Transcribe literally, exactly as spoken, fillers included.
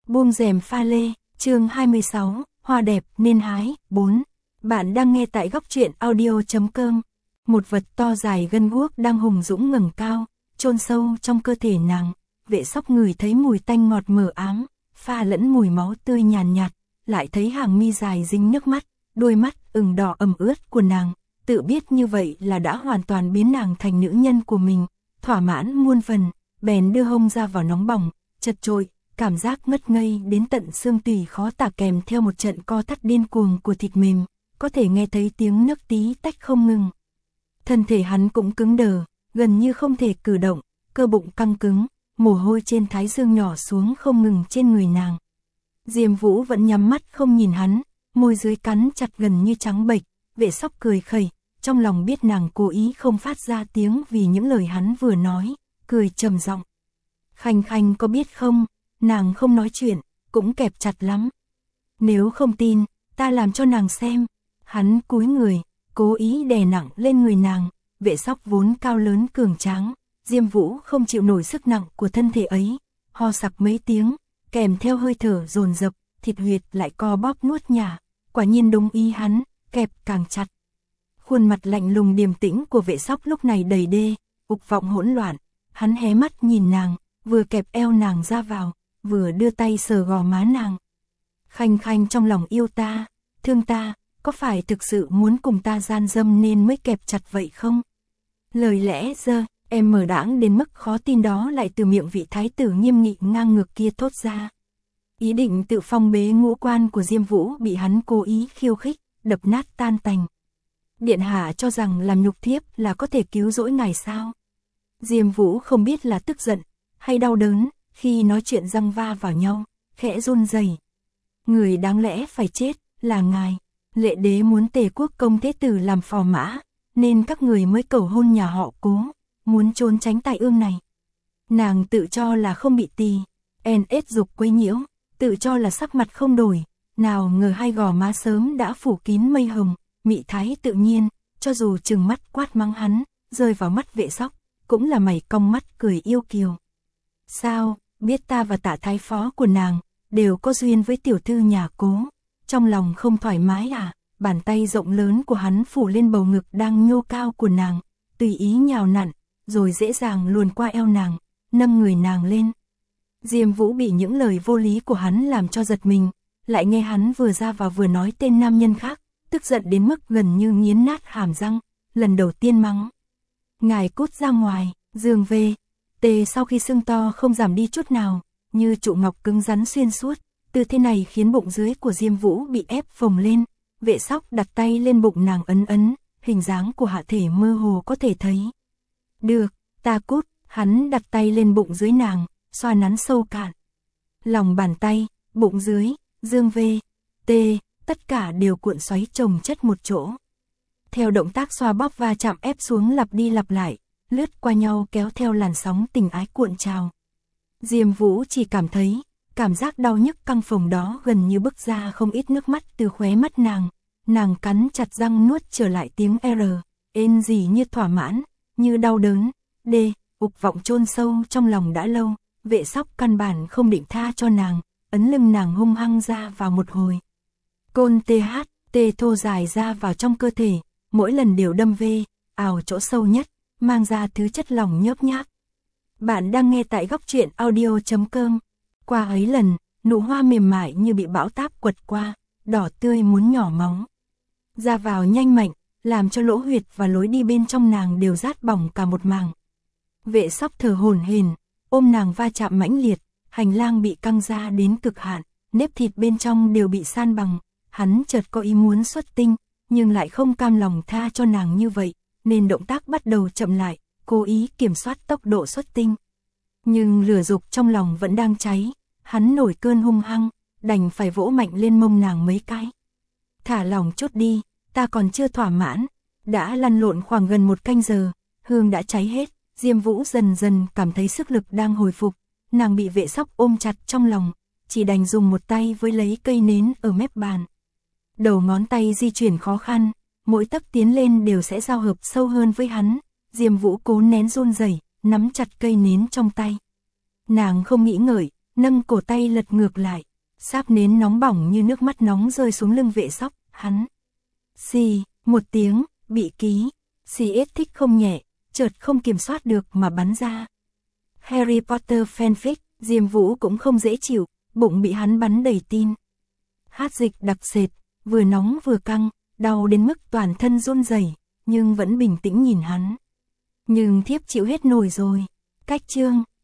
Buông rèm pha lê, chương hai mươi sáu, hoa đẹp nên hái, bốn. Bạn đang nghe tại góc truyện audio chấm com. Một vật to dài gân guốc đang hùng dũng ngẩng cao, chôn sâu trong cơ thể nàng. Vệ Sóc ngửi thấy mùi tanh ngọt mờ ám, pha lẫn mùi máu tươi nhàn nhạt, lại thấy hàng mi dài dính nước mắt, đôi mắt ửng đỏ ẩm ướt của nàng, tự biết như vậy là đã hoàn toàn biến nàng thành nữ nhân của mình, thỏa mãn muôn phần, bèn đưa hông ra vào nóng bỏng, chật chội, cảm giác ngất ngây đến tận xương tủy khó tả kèm theo một trận co thắt điên cuồng của thịt mềm, có thể nghe thấy tiếng nước tí tách không ngừng. Thân thể hắn cũng cứng đờ, gần như không thể cử động, cơ bụng căng cứng, mồ hôi trên thái dương nhỏ xuống không ngừng trên người nàng. Diêm Vũ vẫn nhắm mắt không nhìn hắn, môi dưới cắn chặt gần như trắng bệch. Vệ Sóc cười khẩy, trong lòng biết nàng cố ý không phát ra tiếng vì những lời hắn vừa nói, cười trầm giọng. Khanh Khanh có biết không, nàng không nói chuyện, cũng kẹp chặt lắm. Nếu không tin, ta làm cho nàng xem. Hắn cúi người, cố ý đè nặng lên người nàng. Vệ Sóc vốn cao lớn cường tráng, Diêm Vũ không chịu nổi sức nặng của thân thể ấy, ho sặc mấy tiếng, kèm theo hơi thở dồn dập, thịt huyệt lại co bóp nuốt nhả, quả nhiên đúng ý hắn, kẹp càng chặt. Khuôn mặt lạnh lùng điềm tĩnh của Vệ Sóc lúc này đầy đê, ục vọng hỗn loạn, hắn hé mắt nhìn nàng, vừa kẹp eo nàng ra vào, vừa đưa tay sờ gò má nàng. Khanh Khanh trong lòng yêu ta, thương ta, có phải thực sự muốn cùng ta gian dâm nên mới kẹp chặt vậy không? Lời lẽ dơ, em mờ đãng đến mức khó tin đó lại từ miệng vị thái tử nghiêm nghị ngang ngược kia thốt ra. Ý định tự phong bế ngũ quan của Diêm Vũ bị hắn cố ý khiêu khích, đập nát tan tành. Điện hạ cho rằng làm nhục thiếp là có thể cứu rỗi ngài sao? Diêm Vũ không biết là tức giận hay đau đớn, khi nói chuyện răng va vào nhau, khẽ run rẩy. Người đáng lẽ phải chết là ngài. Lệ đế muốn Tề quốc công thế tử làm phò mã, nên các người mới cầu hôn nhà họ Cố, muốn trốn tránh tai ương này. Nàng tự cho là không bị tỳ en ết dục quấy nhiễu, tự cho là sắc mặt không đổi, nào ngờ hai gò má sớm đã phủ kín mây hồng, mị thái tự nhiên, cho dù trừng mắt quát mắng hắn, rơi vào mắt Vệ Sóc, cũng là mày cong mắt cười yêu kiều. Sao, biết ta và Tả thái phó của nàng đều có duyên với tiểu thư nhà Cố, trong lòng không thoải mái à? Bàn tay rộng lớn của hắn phủ lên bầu ngực đang nhô cao của nàng, tùy ý nhào nặn, rồi dễ dàng luồn qua eo nàng, nâng người nàng lên. Diêm Vũ bị những lời vô lý của hắn làm cho giật mình, lại nghe hắn vừa ra vào vừa nói tên nam nhân khác, tức giận đến mức gần như nghiến nát hàm răng, lần đầu tiên mắng. Ngài cút ra ngoài, giường về. Tề sau khi sưng to không giảm đi chút nào, như trụ ngọc cứng rắn xuyên suốt, tư thế này khiến bụng dưới của Diêm Vũ bị ép phồng lên. Vệ Sóc đặt tay lên bụng nàng ấn ấn, hình dáng của hạ thể mơ hồ có thể thấy. Được, ta cút, hắn đặt tay lên bụng dưới nàng, xoa nắn sâu cạn. Lòng bàn tay, bụng dưới, dương vê, tê, tất cả đều cuộn xoáy chồng chất một chỗ. Theo động tác xoa bóp va chạm ép xuống lặp đi lặp lại, lướt qua nhau kéo theo làn sóng tình ái cuộn trào. Diêm Vũ chỉ cảm thấy, cảm giác đau nhức căng phồng đó gần như bức ra không ít nước mắt từ khóe mắt nàng. Nàng cắn chặt răng nuốt trở lại tiếng R, ên gì như thỏa mãn, như đau đớn, D, ục vọng chôn sâu trong lòng đã lâu. Vệ Sóc căn bản không định tha cho nàng, ấn lưng nàng hung hăng ra vào một hồi. Côn tê hát, tê thô dài ra vào trong cơ thể, mỗi lần đều đâm vê, ào chỗ sâu nhất, mang ra thứ chất lỏng nhớp nháp. Bạn đang nghe tại góc truyện audio chấm com. Qua ấy lần, nụ hoa mềm mại như bị bão táp quật qua, đỏ tươi muốn nhỏ máu. Ra vào nhanh mạnh, làm cho lỗ huyệt và lối đi bên trong nàng đều rát bỏng cả một mảng. Vệ Sóc thở hổn hển, ôm nàng va chạm mãnh liệt, hành lang bị căng ra đến cực hạn, nếp thịt bên trong đều bị san bằng. Hắn chợt có ý muốn xuất tinh, nhưng lại không cam lòng tha cho nàng như vậy, nên động tác bắt đầu chậm lại, cố ý kiểm soát tốc độ xuất tinh. Nhưng lửa dục trong lòng vẫn đang cháy, hắn nổi cơn hung hăng, đành phải vỗ mạnh lên mông nàng mấy cái. Thả lòng chút đi, ta còn chưa thỏa mãn. Đã lăn lộn khoảng gần một canh giờ, hương đã cháy hết, Diêm Vũ dần dần cảm thấy sức lực đang hồi phục, nàng bị Vệ Sóc ôm chặt trong lòng, chỉ đành dùng một tay với lấy cây nến ở mép bàn. Đầu ngón tay di chuyển khó khăn, mỗi tấc tiến lên đều sẽ giao hợp sâu hơn với hắn. Diêm Vũ cố nén run rẩy, nắm chặt cây nến trong tay. Nàng không nghĩ ngợi, nâng cổ tay lật ngược lại, sáp nến nóng bỏng như nước mắt nóng rơi xuống lưng vệ sóc, hắn. Xì, một tiếng, bị ký, xì ít thích không nhẹ, chợt không kiểm soát được mà bắn ra. Harry Potter fanfic, Diêm Vũ cũng không dễ chịu, bụng bị hắn bắn đầy tin. Hát dịch đặc sệt, vừa nóng vừa căng, đau đến mức toàn thân run rẩy, nhưng vẫn bình tĩnh nhìn hắn. Nhưng thiếp chịu hết nổi rồi. Cách chương,